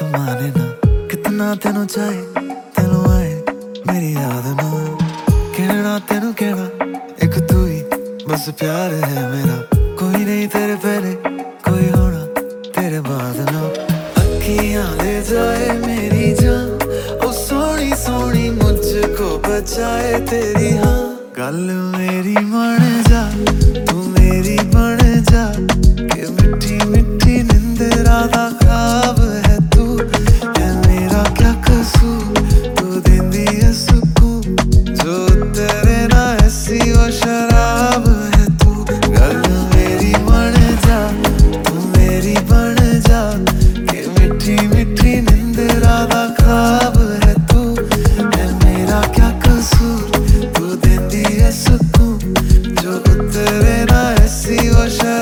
माने ना कितना तेनू चाहे तेनू आए मेरी याद ना कहना तेनू कहना एक तू ही बस प्यार है मेरा कोई नहीं तेरे पहले कोई होना तेरे बाद ना अखियां ले जाए मेरी जान ओ सोनी सोनी मुझको बचाए तेरी हाँ गल मेरी मान जा तू मेरी बन जा कि मिठी मिठी निंदरा दा ख्वाब है तू है मेरा क्या कसूर तू देंदी है सुकून जो तेरे ना ऐसी वो शराब है तू गल मेरी मान जा तू मेरी बन जा कि मिठी मिठी निंदरा दा ख्वाब है तू है मेरा क्या कसूर तू देंदी है सुकून जो तेरे ना ऐसी वो शराब